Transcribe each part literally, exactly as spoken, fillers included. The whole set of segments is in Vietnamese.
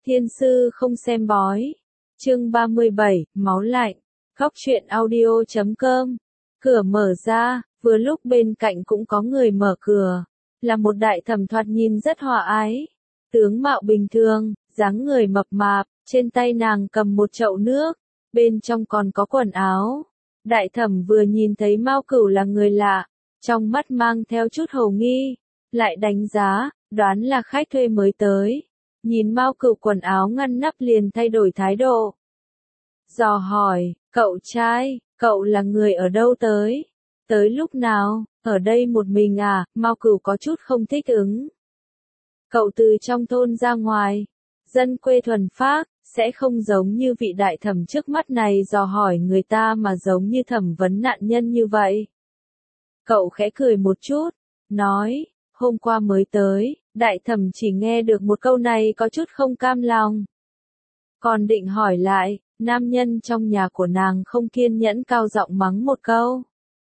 Thiên sư không xem bói. Chương ba mươi bảy, máu lạnh. Góc truyện audio chấm com. Cửa mở ra, vừa lúc bên cạnh cũng có người mở cửa. Là một đại thẩm thoạt nhìn rất hòa ái. Tướng mạo bình thường, dáng người mập mạp, trên tay nàng cầm một chậu nước, bên trong còn có quần áo. Đại thẩm vừa nhìn thấy Mao Cửu là người lạ, trong mắt mang theo chút hồ nghi, lại đánh giá, đoán là khách thuê mới tới. Nhìn Mao Cửu quần áo ngăn nắp liền thay đổi thái độ. Dò hỏi, cậu trai, cậu là người ở đâu tới? Tới lúc nào? Ở đây một mình à? Mao Cửu có chút không thích ứng. Cậu từ trong thôn ra ngoài, dân quê thuần phác, sẽ không giống như vị đại thẩm trước mắt này dò hỏi người ta mà giống như thẩm vấn nạn nhân như vậy. Cậu khẽ cười một chút, nói, hôm qua mới tới. Đại thẩm chỉ nghe được một câu này có chút không cam lòng. Còn định hỏi lại, nam nhân trong nhà của nàng không kiên nhẫn cao giọng mắng một câu.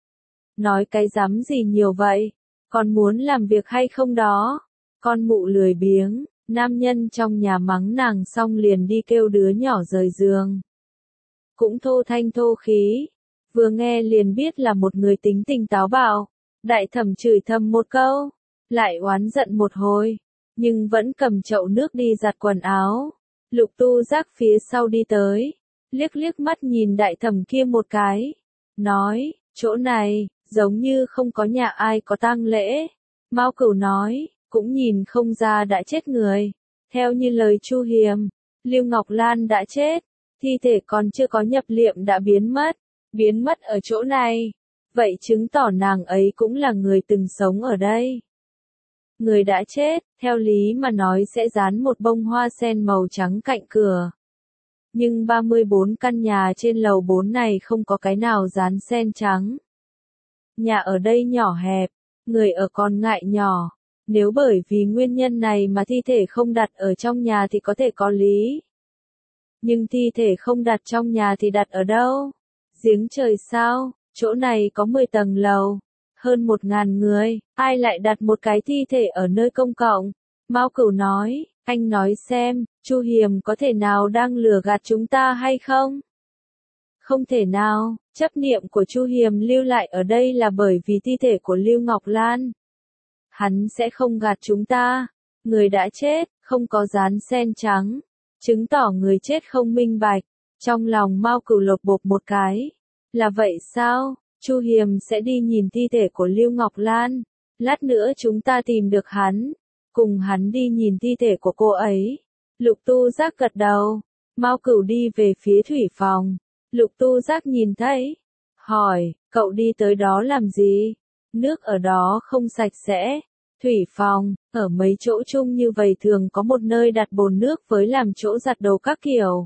Nói cái dám gì nhiều vậy, còn muốn làm việc hay không đó? Con mụ lười biếng, nam nhân trong nhà mắng nàng xong liền đi kêu đứa nhỏ rời giường. Cũng thô thanh thô khí, vừa nghe liền biết là một người tính tình táo bạo. Đại thẩm chửi thầm một câu, lại oán giận một hồi, nhưng vẫn cầm chậu nước đi giặt quần áo. Lục Tu Giác phía sau đi tới, liếc liếc mắt nhìn đại thẩm kia một cái, nói, chỗ này, giống như không có nhà ai có tang lễ. Mao Cửu nói, cũng nhìn không ra đã chết người. Theo như lời Chu Hiềm, Lưu Ngọc Lan đã chết, thi thể còn chưa có nhập liệm đã biến mất, biến mất ở chỗ này. Vậy chứng tỏ nàng ấy cũng là người từng sống ở đây. Người đã chết, theo lý mà nói sẽ dán một bông hoa sen màu trắng cạnh cửa. Nhưng ba mươi bốn căn nhà trên lầu bốn này không có cái nào dán sen trắng. Nhà ở đây nhỏ hẹp, người ở còn ngại nhỏ. Nếu bởi vì nguyên nhân này mà thi thể không đặt ở trong nhà thì có thể có lý. Nhưng thi thể không đặt trong nhà thì đặt ở đâu? Giếng trời sao? Chỗ này có mười tầng lầu, hơn một ngàn người, ai lại đặt một cái thi thể ở nơi công cộng? Mao Cửu nói, anh nói xem, Chu Hiềm có thể nào đang lừa gạt chúng ta hay không? Không thể nào, chấp niệm của Chu Hiềm lưu lại ở đây là bởi vì thi thể của Lưu Ngọc Lan. Hắn sẽ không gạt chúng ta, người đã chết, không có dán sen trắng, chứng tỏ người chết không minh bạch. Trong lòng Mao Cửu lột bột một cái. Là vậy sao? Chu Hiềm sẽ đi nhìn thi thể của Lưu Ngọc Lan. Lát nữa chúng ta tìm được hắn, cùng hắn đi nhìn thi thể của cô ấy. Lục Tu Giác gật đầu. Mao Cửu đi về phía thủy phòng. Lục Tu Giác nhìn thấy, hỏi, cậu đi tới đó làm gì? Nước ở đó không sạch sẽ. Thủy phòng, ở mấy chỗ chung như vậy thường có một nơi đặt bồn nước với làm chỗ giặt đồ các kiểu.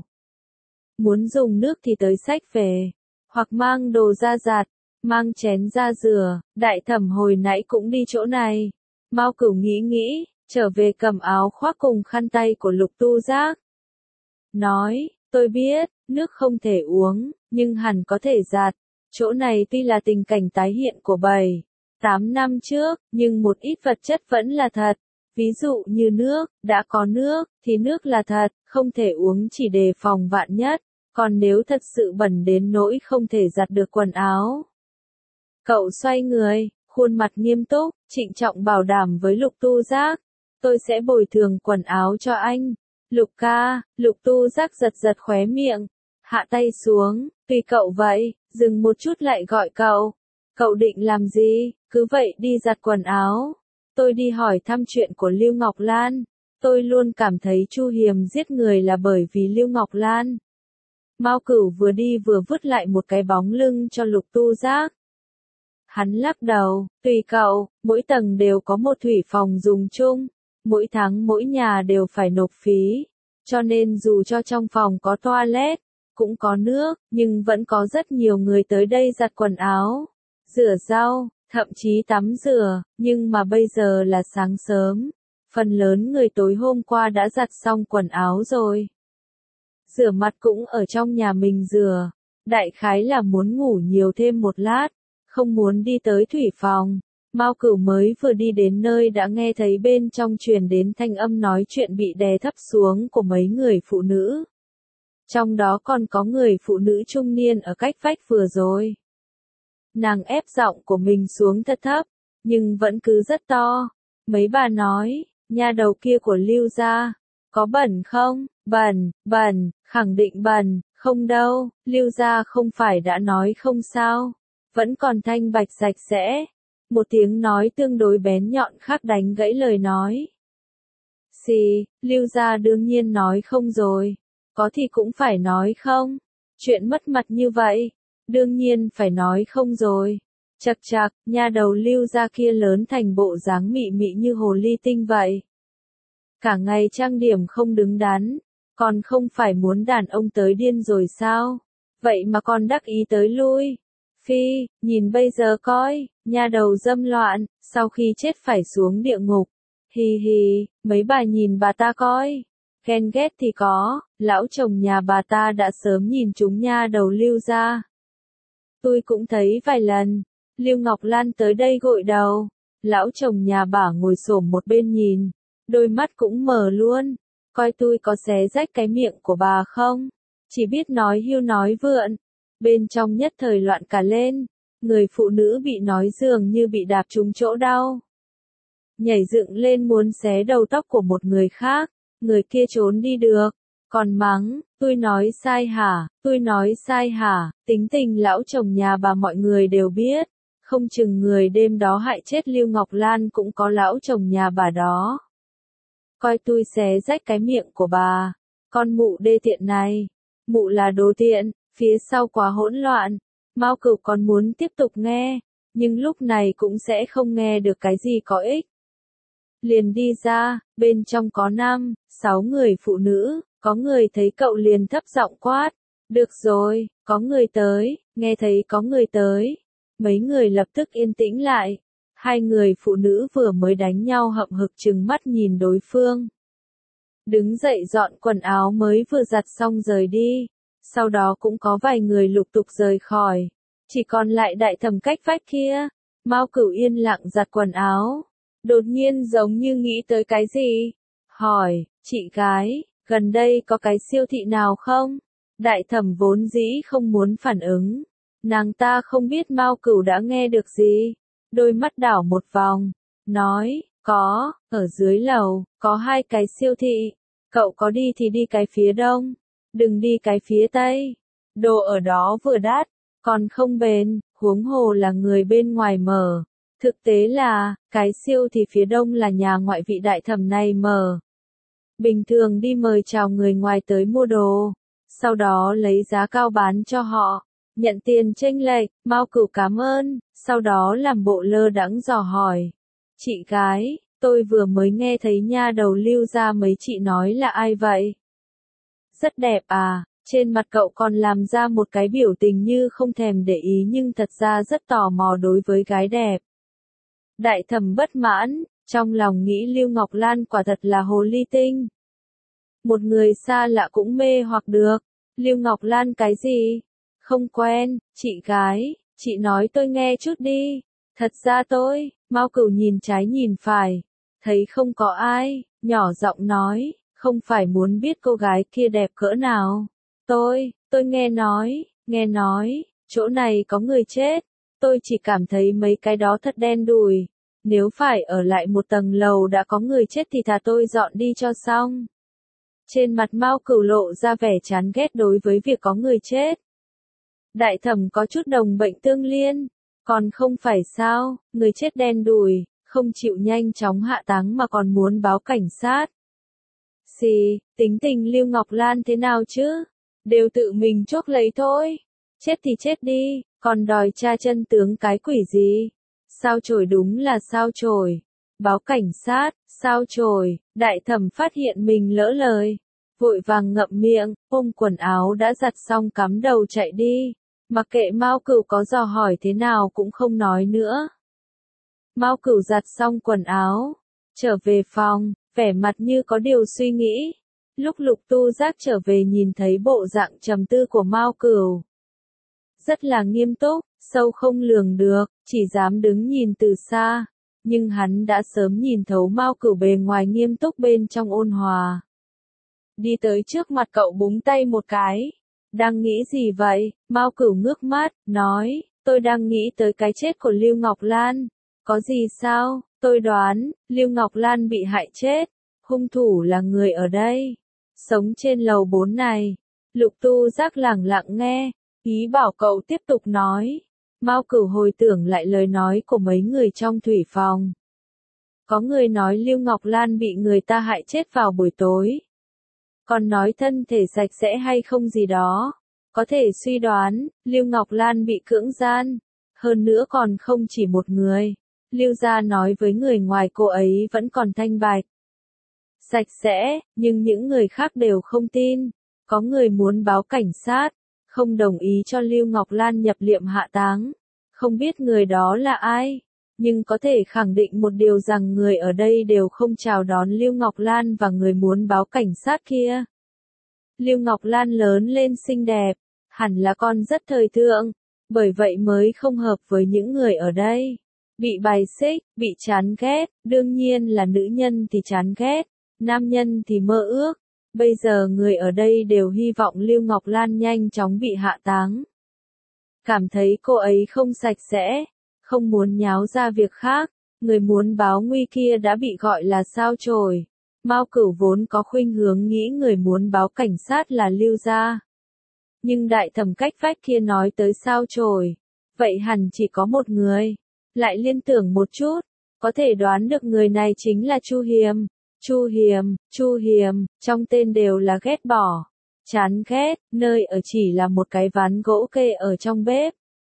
Muốn dùng nước thì tới xách về, hoặc mang đồ ra giặt, mang chén ra rửa. Đại thẩm hồi nãy cũng đi chỗ này. Mao Cửu nghĩ nghĩ, trở về cầm áo khoác cùng khăn tay của Lục Tu Giác. Nói, tôi biết, nước không thể uống, nhưng hẳn có thể giặt. Chỗ này tuy là tình cảnh tái hiện của bảy, tám năm trước, nhưng một ít vật chất vẫn là thật. Ví dụ như nước, đã có nước, thì nước là thật, không thể uống chỉ đề phòng vạn nhất. Còn nếu thật sự bẩn đến nỗi không thể giặt được quần áo. Cậu xoay người, khuôn mặt nghiêm túc, trịnh trọng bảo đảm với Lục Tu Giác. Tôi sẽ bồi thường quần áo cho anh. Lục ca, Lục Tu Giác giật giật khóe miệng. Hạ tay xuống, tùy cậu vậy, dừng một chút lại gọi cậu. Cậu định làm gì? Cứ vậy đi giặt quần áo. Tôi đi hỏi thăm chuyện của Lưu Ngọc Lan. Tôi luôn cảm thấy Chu Hiềm giết người là bởi vì Lưu Ngọc Lan. Mao Cửu vừa đi vừa vứt lại một cái bóng lưng cho Lục Tu Giác. Hắn lắc đầu, tùy cậu, mỗi tầng đều có một thủy phòng dùng chung, mỗi tháng mỗi nhà đều phải nộp phí, cho nên dù cho trong phòng có toilet, cũng có nước, nhưng vẫn có rất nhiều người tới đây giặt quần áo, rửa rau, thậm chí tắm rửa, nhưng mà bây giờ là sáng sớm, phần lớn người tối hôm qua đã giặt xong quần áo rồi. Rửa mặt cũng ở trong nhà mình rửa, đại khái là muốn ngủ nhiều thêm một lát, không muốn đi tới thủy phòng. Mao Cửu mới vừa đi đến nơi đã nghe thấy bên trong truyền đến thanh âm nói chuyện bị đè thấp xuống của mấy người phụ nữ. Trong đó còn có người phụ nữ trung niên ở cách vách vừa rồi. Nàng ép giọng của mình xuống thật thấp, nhưng vẫn cứ rất to. Mấy bà nói, nha đầu kia của Lưu gia, có bẩn không? Bẩn, bẩn, khẳng định bẩn, không đâu, Lưu gia không phải đã nói không sao, vẫn còn thanh bạch sạch sẽ. Một tiếng nói tương đối bén nhọn khác đánh gãy lời nói. Xì, Lưu gia đương nhiên nói không rồi, có thì cũng phải nói không, chuyện mất mặt như vậy, đương nhiên phải nói không rồi. Chậc chậc, nha đầu Lưu gia kia lớn thành bộ dáng mị mị như hồ ly tinh vậy. Cả ngày trang điểm không đứng đắn, còn không phải muốn đàn ông tới điên rồi sao? Vậy mà còn đắc ý tới lui. Phi, nhìn bây giờ coi, nha đầu dâm loạn, sau khi chết phải xuống địa ngục. Hì hì, mấy bà nhìn bà ta coi. Ghen ghét thì có, lão chồng nhà bà ta đã sớm nhìn chúng nha đầu Lưu gia. Tôi cũng thấy vài lần, Lưu Ngọc Lan tới đây gội đầu, lão chồng nhà bà ngồi xổm một bên nhìn, đôi mắt cũng mờ luôn, coi tôi có xé rách cái miệng của bà không, chỉ biết nói hiu nói vượn, bên trong nhất thời loạn cả lên, người phụ nữ bị nói dường như bị đạp trúng chỗ đau. Nhảy dựng lên muốn xé đầu tóc của một người khác, người kia trốn đi được, còn mắng, tôi nói sai hả, tôi nói sai hả, tính tình lão chồng nhà bà mọi người đều biết, không chừng người đêm đó hại chết Lưu Ngọc Lan cũng có lão chồng nhà bà đó. Coi tôi xé rách cái miệng của bà, con mụ đê tiện này, mụ là đồ tiện, phía sau quá hỗn loạn, Mao Cửu còn muốn tiếp tục nghe, nhưng lúc này cũng sẽ không nghe được cái gì có ích. Liền đi ra, bên trong có năm, sáu người phụ nữ, có người thấy cậu liền thấp giọng quát, được rồi, có người tới, nghe thấy có người tới, mấy người lập tức yên tĩnh lại, hai người phụ nữ vừa mới đánh nhau hậm hực trừng mắt nhìn đối phương. Đứng dậy dọn quần áo mới vừa giặt xong rời đi, sau đó cũng có vài người lục tục rời khỏi, chỉ còn lại đại thẩm cách vách kia, Mao Cửu yên lặng giặt quần áo. Đột nhiên giống như nghĩ tới cái gì, hỏi, chị gái, gần đây có cái siêu thị nào không? Đại thẩm vốn dĩ không muốn phản ứng, nàng ta không biết Mao Cửu đã nghe được gì, đôi mắt đảo một vòng, nói, có, ở dưới lầu, có hai cái siêu thị, cậu có đi thì đi cái phía đông, đừng đi cái phía tây, đồ ở đó vừa đắt, còn không bền, huống hồ là người bên ngoài mở. Thực tế là, cái siêu thì phía đông là nhà ngoại vị đại thẩm này mở. Bình thường đi mời chào người ngoài tới mua đồ, sau đó lấy giá cao bán cho họ, nhận tiền chênh lệch, Mao Cửu cảm ơn, sau đó làm bộ lơ đãng dò hỏi. Chị gái, tôi vừa mới nghe thấy nha đầu Lưu gia mấy chị nói là ai vậy? Rất đẹp à, trên mặt cậu còn làm ra một cái biểu tình như không thèm để ý nhưng thật ra rất tò mò đối với gái đẹp. Đại thẩm bất mãn, trong lòng nghĩ Lưu Ngọc Lan quả thật là hồ ly tinh. Một người xa lạ cũng mê hoặc được, Lưu Ngọc Lan cái gì? Không quen, chị gái, chị nói tôi nghe chút đi. Thật ra tôi, Mao Cửu nhìn trái nhìn phải, thấy không có ai, nhỏ giọng nói, không phải muốn biết cô gái kia đẹp cỡ nào. Tôi, tôi nghe nói, nghe nói, chỗ này có người chết. Tôi chỉ cảm thấy mấy cái đó thật đen đủi. Nếu phải ở lại một tầng lầu đã có người chết thì thà tôi dọn đi cho xong. Trên mặt Mao Cửu lộ ra vẻ chán ghét đối với việc có người chết. Đại thẩm có chút đồng bệnh tương liên. Còn không phải sao, người chết đen đủi, không chịu nhanh chóng hạ táng mà còn muốn báo cảnh sát. Xì, tính tình Lưu Ngọc Lan thế nào chứ? Đều tự mình chuốc lấy thôi. Chết thì chết đi, còn đòi tra chân tướng cái quỷ gì? Sao chổi đúng là sao chổi? Báo cảnh sát, sao chổi? Đại thẩm phát hiện mình lỡ lời. Vội vàng ngậm miệng, ôm quần áo đã giặt xong cắm đầu chạy đi. Mặc kệ Mao Cửu có dò hỏi thế nào cũng không nói nữa. Mao Cửu giặt xong quần áo, trở về phòng, vẻ mặt như có điều suy nghĩ. Lúc Lục Tu Giác trở về nhìn thấy bộ dạng trầm tư của Mao Cửu. rất là nghiêm túc, sâu không lường được, chỉ dám đứng nhìn từ xa. Nhưng hắn đã sớm nhìn thấu Mao Cửu bề ngoài nghiêm túc bên trong ôn hòa. Đi tới trước mặt cậu búng tay một cái. Đang nghĩ gì vậy? Mao Cửu ngước mắt, nói, tôi đang nghĩ tới cái chết của Lưu Ngọc Lan. Có gì sao? Tôi đoán, Lưu Ngọc Lan bị hại chết. Hung thủ là người ở đây. Sống trên lầu bốn này. Lục Tu Giác lẳng lặng nghe. Ý bảo cậu tiếp tục nói. Mao Cửu hồi tưởng lại lời nói của mấy người trong thủy phòng. Có người nói Lưu Ngọc Lan bị người ta hại chết vào buổi tối. Còn nói thân thể sạch sẽ hay không gì đó. Có thể suy đoán, Lưu Ngọc Lan bị cưỡng gian. Hơn nữa còn không chỉ một người. Lưu gia nói với người ngoài cô ấy vẫn còn thanh bạch. Sạch sẽ, nhưng những người khác đều không tin. Có người muốn báo cảnh sát, không đồng ý cho Lưu Ngọc Lan nhập liệm hạ táng. Không biết người đó là ai, nhưng có thể khẳng định một điều rằng người ở đây đều không chào đón Lưu Ngọc Lan và người muốn báo cảnh sát kia. Lưu Ngọc Lan lớn lên xinh đẹp, hẳn là con rất thời thượng, bởi vậy mới không hợp với những người ở đây. Bị bài xích, bị chán ghét, đương nhiên là nữ nhân thì chán ghét, nam nhân thì mơ ước. Bây giờ người ở đây đều hy vọng Lưu Ngọc Lan nhanh chóng bị hạ táng. Cảm thấy cô ấy không sạch sẽ, không muốn nháo ra việc khác, người muốn báo nguy kia đã bị gọi là sao chổi. Mao Cửu vốn có khuynh hướng nghĩ người muốn báo cảnh sát là Lưu gia. Nhưng đại thẩm cách vách kia nói tới sao chổi, vậy hẳn chỉ có một người. Lại liên tưởng một chút, có thể đoán được người này chính là Chu Hiềm. Chu Hiềm, Chu Hiềm, trong tên đều là ghét bỏ, chán ghét, nơi ở chỉ là một cái ván gỗ kê ở trong bếp.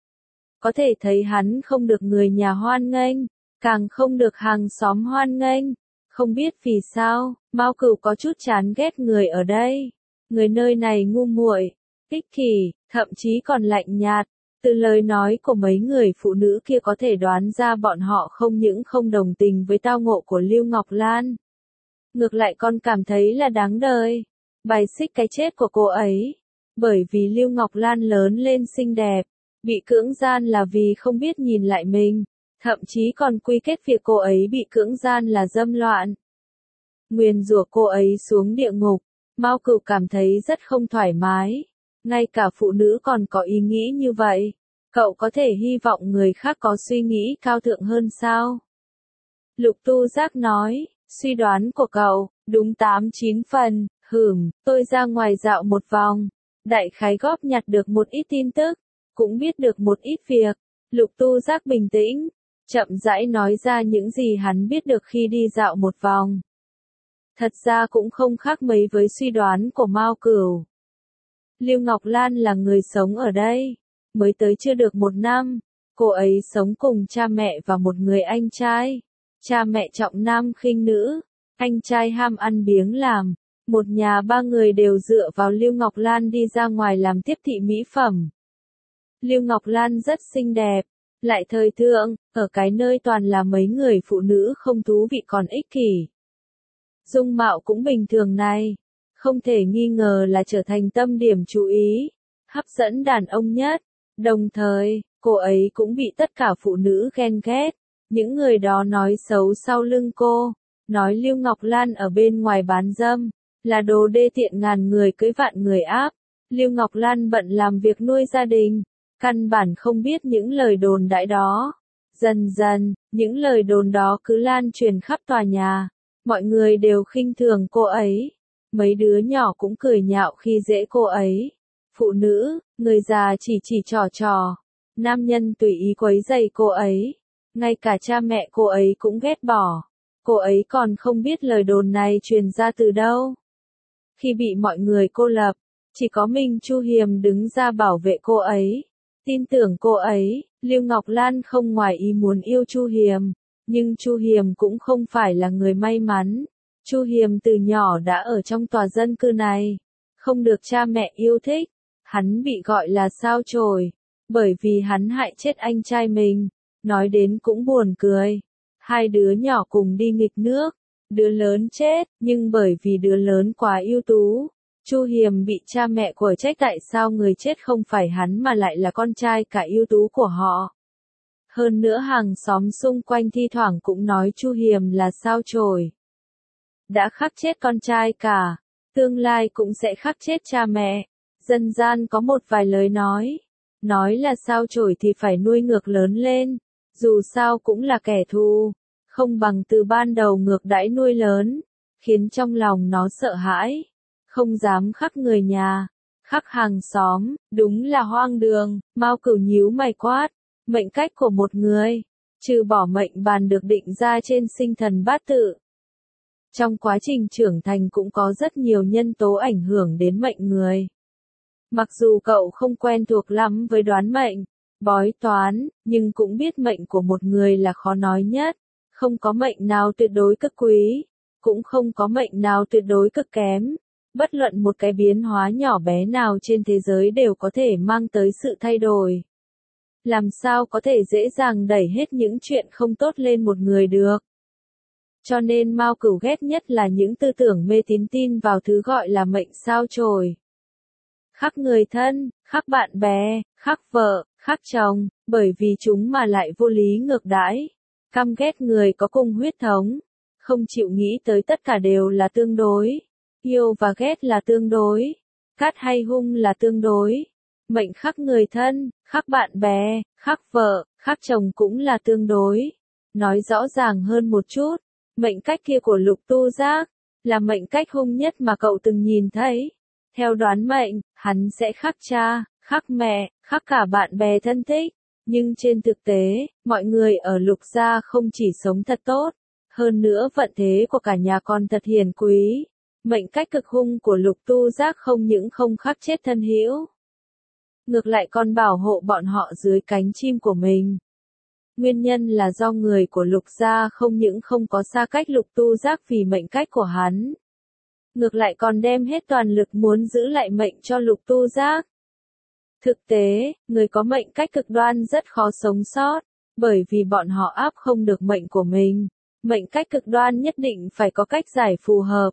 Có thể thấy hắn không được người nhà hoan nghênh, càng không được hàng xóm hoan nghênh. Không biết vì sao, Mao Cửu có chút chán ghét người ở đây. Người nơi này ngu muội, ích kỷ, thậm chí còn lạnh nhạt. Từ lời nói của mấy người phụ nữ kia có thể đoán ra bọn họ không những không đồng tình với tao ngộ của Lưu Ngọc Lan. Ngược lại còn cảm thấy là đáng đời. Bài xích cái chết của cô ấy. Bởi vì Lưu Ngọc Lan lớn lên xinh đẹp. Bị cưỡng gian là vì không biết nhìn lại mình. Thậm chí còn quy kết việc cô ấy bị cưỡng gian là dâm loạn. Nguyền rủa cô ấy xuống địa ngục. Mao Cửu cảm thấy rất không thoải mái. Ngay cả phụ nữ còn có ý nghĩ như vậy. Cậu có thể hy vọng người khác có suy nghĩ cao thượng hơn sao? Lục Tu Giác nói, suy đoán của cậu, đúng tám chín phần, hửm, tôi ra ngoài dạo một vòng. Đại khái góp nhặt được một ít tin tức, cũng biết được một ít việc. Lục Tu Giác bình tĩnh, chậm rãi nói ra những gì hắn biết được khi đi dạo một vòng. Thật ra cũng không khác mấy với suy đoán của Mao Cửu. Lưu Ngọc Lan là người sống ở đây, mới tới chưa được một năm, cô ấy sống cùng cha mẹ và một người anh trai. Cha mẹ trọng nam khinh nữ, anh trai ham ăn biếng làm, một nhà ba người đều dựa vào Lưu Ngọc Lan đi ra ngoài làm tiếp thị mỹ phẩm. Lưu Ngọc Lan rất xinh đẹp, lại thời thượng, ở cái nơi toàn là mấy người phụ nữ không thú vị còn ích kỷ. Dung mạo cũng bình thường này. Không thể nghi ngờ là trở thành tâm điểm chú ý, hấp dẫn đàn ông nhất. Đồng thời, cô ấy cũng bị tất cả phụ nữ ghen ghét. Những người đó nói xấu sau lưng cô, nói Lưu Ngọc Lan ở bên ngoài bán dâm, là đồ đê tiện ngàn người cưới vạn người áp. Lưu Ngọc Lan bận làm việc nuôi gia đình, căn bản không biết những lời đồn đại đó. Dần dần, những lời đồn đó cứ lan truyền khắp tòa nhà, mọi người đều khinh thường cô ấy. Mấy đứa nhỏ cũng cười nhạo khi dễ cô ấy. Phụ nữ, người già chỉ chỉ trò trò. Nam nhân tùy ý quấy rầy cô ấy. Ngay cả cha mẹ cô ấy cũng ghét bỏ. Cô ấy còn không biết lời đồn này truyền ra từ đâu. Khi bị mọi người cô lập, chỉ có mình Chu Hiềm đứng ra bảo vệ cô ấy. Tin tưởng cô ấy, Lưu Ngọc Lan không ngoài ý muốn yêu Chu Hiềm. Nhưng Chu Hiềm cũng không phải là người may mắn. Chu Hiềm từ nhỏ đã ở trong tòa dân cư này, không được cha mẹ yêu thích, hắn bị gọi là sao chổi, bởi vì hắn hại chết anh trai mình, nói đến cũng buồn cười. Hai đứa nhỏ cùng đi nghịch nước, đứa lớn chết, nhưng bởi vì đứa lớn quá ưu tú, Chu Hiềm bị cha mẹ của trách tại sao người chết không phải hắn mà lại là con trai cả ưu tú của họ. Hơn nữa hàng xóm xung quanh thi thoảng cũng nói Chu Hiềm là sao chổi. Đã khắc chết con trai cả, tương lai cũng sẽ khắc chết cha mẹ. Dân gian có một vài lời nói, nói là sao chổi thì phải nuôi ngược lớn lên, dù sao cũng là kẻ thù, không bằng từ ban đầu ngược đãi nuôi lớn, khiến trong lòng nó sợ hãi, không dám khắc người nhà, khắc hàng xóm, đúng là hoang đường. Mao Cửu nhíu mày quát, mệnh cách của một người, trừ bỏ mệnh bàn được định ra trên sinh thần bát tự. Trong quá trình trưởng thành cũng có rất nhiều nhân tố ảnh hưởng đến mệnh người. Mặc dù cậu không quen thuộc lắm với đoán mệnh, bói toán, nhưng cũng biết mệnh của một người là khó nói nhất, không có mệnh nào tuyệt đối cực quý, cũng không có mệnh nào tuyệt đối cực kém. Bất luận một cái biến hóa nhỏ bé nào trên thế giới đều có thể mang tới sự thay đổi. Làm sao có thể dễ dàng đẩy hết những chuyện không tốt lên một người được. Cho nên Mao Cửu ghét nhất là những tư tưởng mê tín tin vào thứ gọi là mệnh sao chổi. Khắc người thân, khắc bạn bè, khắc vợ, khắc chồng, bởi vì chúng mà lại vô lý ngược đãi. Căm ghét người có cùng huyết thống, không chịu nghĩ tới tất cả đều là tương đối. Yêu và ghét là tương đối, cát hay hung là tương đối. Mệnh khắc người thân, khắc bạn bè, khắc vợ, khắc chồng cũng là tương đối. Nói rõ ràng hơn một chút, mệnh cách kia của Lục Tu Giác, là mệnh cách hung nhất mà cậu từng nhìn thấy. Theo đoán mệnh, hắn sẽ khắc cha, khắc mẹ, khắc cả bạn bè thân thích. Nhưng trên thực tế, mọi người ở Lục gia không chỉ sống thật tốt, hơn nữa vận thế của cả nhà còn thật hiền quý. Mệnh cách cực hung của Lục Tu Giác không những không khắc chết thân hữu, ngược lại còn bảo hộ bọn họ dưới cánh chim của mình. Nguyên nhân là do người của Lục gia không những không có xa cách Lục Tu Giác vì mệnh cách của hắn, ngược lại còn đem hết toàn lực muốn giữ lại mệnh cho Lục Tu Giác. Thực tế, người có mệnh cách cực đoan rất khó sống sót, bởi vì bọn họ áp không được mệnh của mình. Mệnh cách cực đoan nhất định phải có cách giải phù hợp.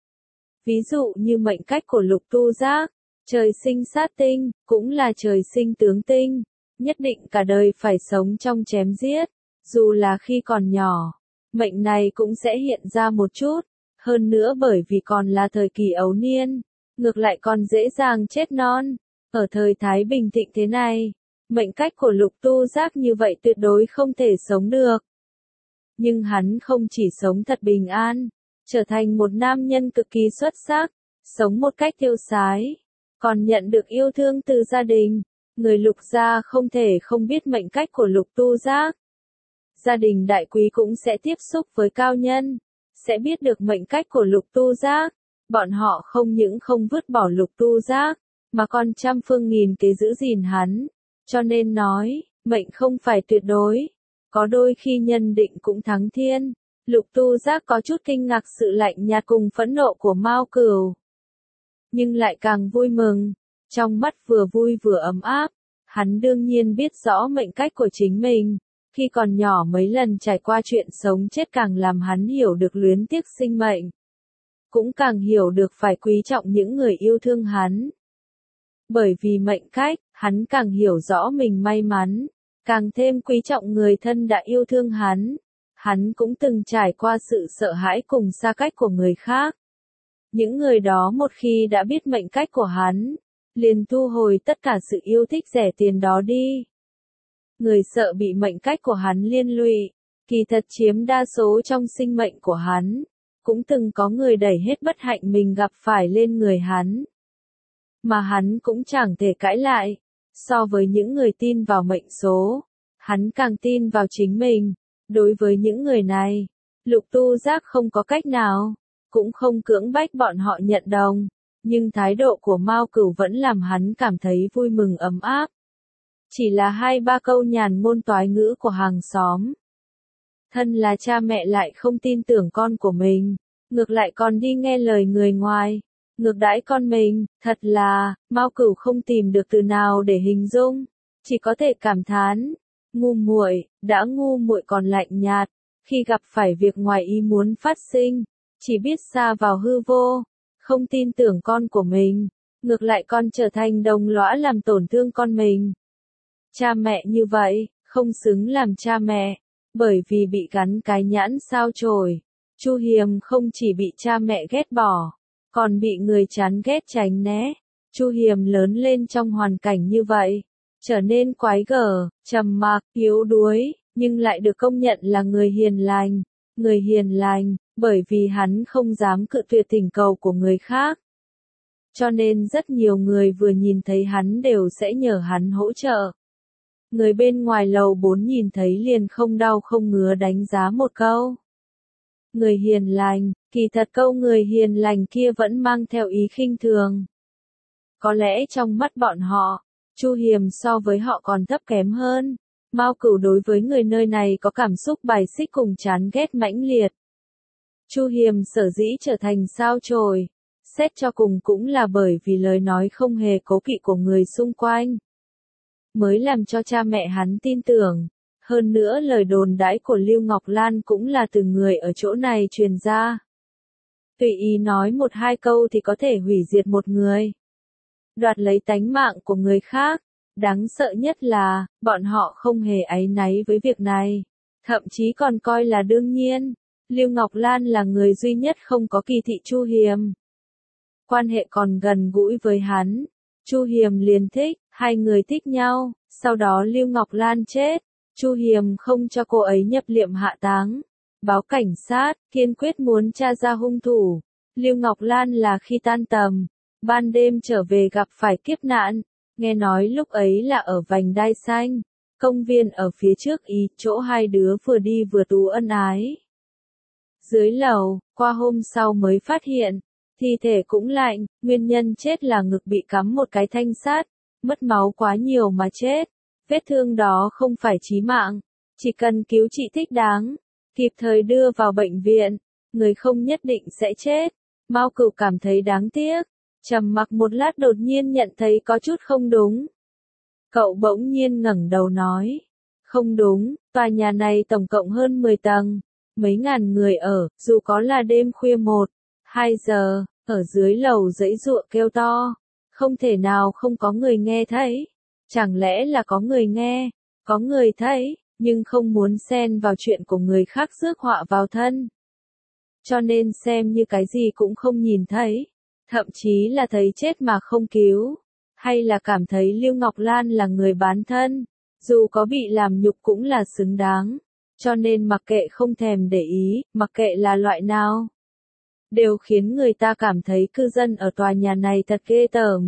Ví dụ như mệnh cách của Lục Tu Giác, trời sinh sát tinh, cũng là trời sinh tướng tinh, nhất định cả đời phải sống trong chém giết, dù là khi còn nhỏ, mệnh này cũng sẽ hiện ra một chút, hơn nữa bởi vì còn là thời kỳ ấu niên, ngược lại còn dễ dàng chết non. Ở thời Thái Bình thịnh thế này, mệnh cách của Lục Tu Giác như vậy tuyệt đối không thể sống được. Nhưng hắn không chỉ sống thật bình an, trở thành một nam nhân cực kỳ xuất sắc, sống một cách tiêu sái, còn nhận được yêu thương từ gia đình. Người Lục gia không thể không biết mệnh cách của Lục Tu Giác. Gia đình đại quý cũng sẽ tiếp xúc với cao nhân, sẽ biết được mệnh cách của Lục Tu Giác. Bọn họ không những không vứt bỏ Lục Tu Giác, mà còn trăm phương nghìn kế giữ gìn hắn. Cho nên nói, mệnh không phải tuyệt đối, có đôi khi nhân định cũng thắng thiên. Lục Tu Giác có chút kinh ngạc sự lạnh nhạt cùng phẫn nộ của Mao Cửu, nhưng lại càng vui mừng, trong mắt vừa vui vừa ấm áp. Hắn đương nhiên biết rõ mệnh cách của chính mình, khi còn nhỏ mấy lần trải qua chuyện sống chết càng làm hắn hiểu được luyến tiếc sinh mệnh, cũng càng hiểu được phải quý trọng những người yêu thương hắn. Bởi vì mệnh cách, hắn càng hiểu rõ mình may mắn, càng thêm quý trọng người thân đã yêu thương hắn. Hắn cũng từng trải qua sự sợ hãi cùng xa cách của người khác. Những người đó một khi đã biết mệnh cách của hắn, liền thu hồi tất cả sự yêu thích rẻ tiền đó đi. Người sợ bị mệnh cách của hắn liên lụy, kỳ thật chiếm đa số trong sinh mệnh của hắn. Cũng từng có người đẩy hết bất hạnh mình gặp phải lên người hắn, mà hắn cũng chẳng thể cãi lại. So với những người tin vào mệnh số, hắn càng tin vào chính mình. Đối với những người này, Lục Tu Giác không có cách nào, cũng không cưỡng bách bọn họ nhận đồng, nhưng thái độ của Mao Cửu vẫn làm hắn cảm thấy vui mừng ấm áp. Chỉ là hai ba câu nhàn ngôn toái ngữ của hàng xóm. Thân là cha mẹ lại không tin tưởng con của mình, ngược lại còn đi nghe lời người ngoài, ngược đãi con mình, thật là, Mao Cửu không tìm được từ nào để hình dung, chỉ có thể cảm thán. Ngu muội, đã ngu muội còn lạnh nhạt, khi gặp phải việc ngoài ý muốn phát sinh, chỉ biết sa vào hư vô, không tin tưởng con của mình, ngược lại con trở thành đồng lõa làm tổn thương con mình. Cha mẹ như vậy, không xứng làm cha mẹ, bởi vì bị gắn cái nhãn sao chổi. Chu Hiềm không chỉ bị cha mẹ ghét bỏ, còn bị người chán ghét tránh né. Chu Hiềm lớn lên trong hoàn cảnh như vậy, trở nên quái gở, trầm mặc, yếu đuối, nhưng lại được công nhận là người hiền lành. Người hiền lành, bởi vì hắn không dám cự tuyệt tình cầu của người khác. Cho nên rất nhiều người vừa nhìn thấy hắn đều sẽ nhờ hắn hỗ trợ. Người bên ngoài lầu bốn nhìn thấy liền không đau không ngứa đánh giá một câu. Người hiền lành, kỳ thật câu người hiền lành kia vẫn mang theo ý khinh thường. Có lẽ trong mắt bọn họ, Chu Hiềm so với họ còn thấp kém hơn. Mao Cửu đối với người nơi này có cảm xúc bài xích cùng chán ghét mãnh liệt. Chu Hiềm sở dĩ trở thành sao chổi, xét cho cùng cũng là bởi vì lời nói không hề cố kỵ của người xung quanh. Mới làm cho cha mẹ hắn tin tưởng. Hơn nữa lời đồn đãi của Lưu Ngọc Lan cũng là từ người ở chỗ này truyền ra. Tùy ý nói một hai câu thì có thể hủy diệt một người. Đoạt lấy tánh mạng của người khác. Đáng sợ nhất là, bọn họ không hề áy náy với việc này. Thậm chí còn coi là đương nhiên. Lưu Ngọc Lan là người duy nhất không có kỳ thị Chu Hiềm. Quan hệ còn gần gũi với hắn. Chu Hiềm liền thích, hai người thích nhau. Sau đó Lưu Ngọc Lan chết. Chu Hiềm không cho cô ấy nhập liệm hạ táng. Báo cảnh sát, kiên quyết muốn tra ra hung thủ. Lưu Ngọc Lan là khi tan tầm. Ban đêm trở về gặp phải kiếp nạn. Nghe nói lúc ấy là ở vành đai xanh, công viên ở phía trước ý, chỗ hai đứa vừa đi vừa tú ân ái. Dưới lầu, qua hôm sau mới phát hiện, thi thể cũng lạnh, nguyên nhân chết là ngực bị cắm một cái thanh sắt, mất máu quá nhiều mà chết. Vết thương đó không phải chí mạng, chỉ cần cứu trị thích đáng, kịp thời đưa vào bệnh viện, người không nhất định sẽ chết. Mao Cửu cảm thấy đáng tiếc. Trầm mặc một lát đột nhiên nhận thấy có chút không đúng. Cậu bỗng nhiên ngẩng đầu nói. Không đúng, tòa nhà này tổng cộng hơn mười tầng. Mấy ngàn người ở, dù có là đêm khuya một, hai giờ, ở dưới lầu giãy giụa kêu to. Không thể nào không có người nghe thấy. Chẳng lẽ là có người nghe, có người thấy, nhưng không muốn xen vào chuyện của người khác rước họa vào thân. Cho nên xem như cái gì cũng không nhìn thấy. Thậm chí là thấy chết mà không cứu, hay là cảm thấy Lưu Ngọc Lan là người bán thân, dù có bị làm nhục cũng là xứng đáng, cho nên mặc kệ không thèm để ý, mặc kệ là loại nào, đều khiến người ta cảm thấy cư dân ở tòa nhà này thật ghê tởm.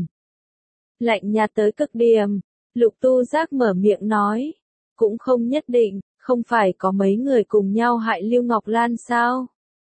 Lạnh nhạt tới cực điểm, Lục Tu Giác mở miệng nói, cũng không nhất định, không phải có mấy người cùng nhau hại Lưu Ngọc Lan sao?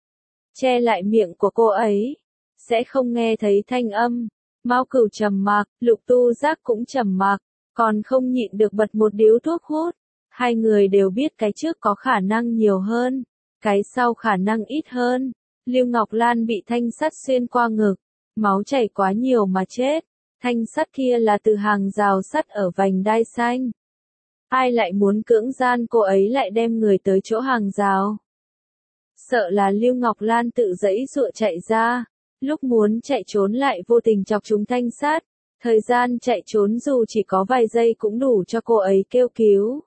Che lại miệng của cô ấy. Sẽ không nghe thấy thanh âm. Mao Cửu trầm mặc, Lục Tu Giác cũng trầm mặc, còn không nhịn được bật một điếu thuốc hút. Hai người đều biết cái trước có khả năng nhiều hơn, cái sau khả năng ít hơn. Lưu Ngọc Lan bị thanh sắt xuyên qua ngực, máu chảy quá nhiều mà chết. Thanh sắt kia là từ hàng rào sắt ở vành đai xanh. Ai lại muốn cưỡng gian cô ấy lại đem người tới chỗ hàng rào? Sợ là Lưu Ngọc Lan tự giãy giụa chạy ra. Lúc muốn chạy trốn lại vô tình chọc trúng thanh sắt, thời gian chạy trốn dù chỉ có vài giây cũng đủ cho cô ấy kêu cứu.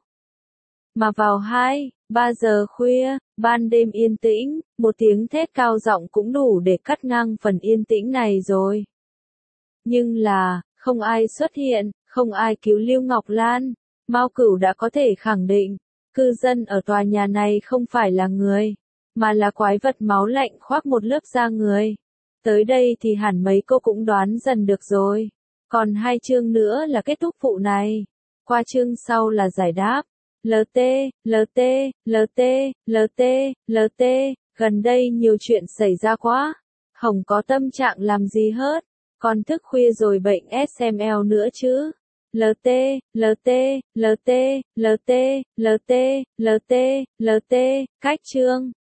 Mà vào hai, ba giờ khuya, ban đêm yên tĩnh, một tiếng thét cao giọng cũng đủ để cắt ngang phần yên tĩnh này rồi. Nhưng là, không ai xuất hiện, không ai cứu Lưu Ngọc Lan. Mao Cửu đã có thể khẳng định, cư dân ở tòa nhà này không phải là người, mà là quái vật máu lạnh khoác một lớp da người. Tới đây thì hẳn mấy cô cũng đoán dần được rồi. Còn hai chương nữa là kết thúc vụ này. Qua chương sau là giải đáp. lờ tê, lờ tê, lờ tê, lờ tê, lờ tê, gần đây nhiều chuyện xảy ra quá. Hồng có tâm trạng làm gì hết. Còn thức khuya rồi bệnh ét em lờ nữa chứ. lờ tê, lờ tê, lờ tê, lờ tê, lờ tê, lờ tê, lờ tê, cách chương.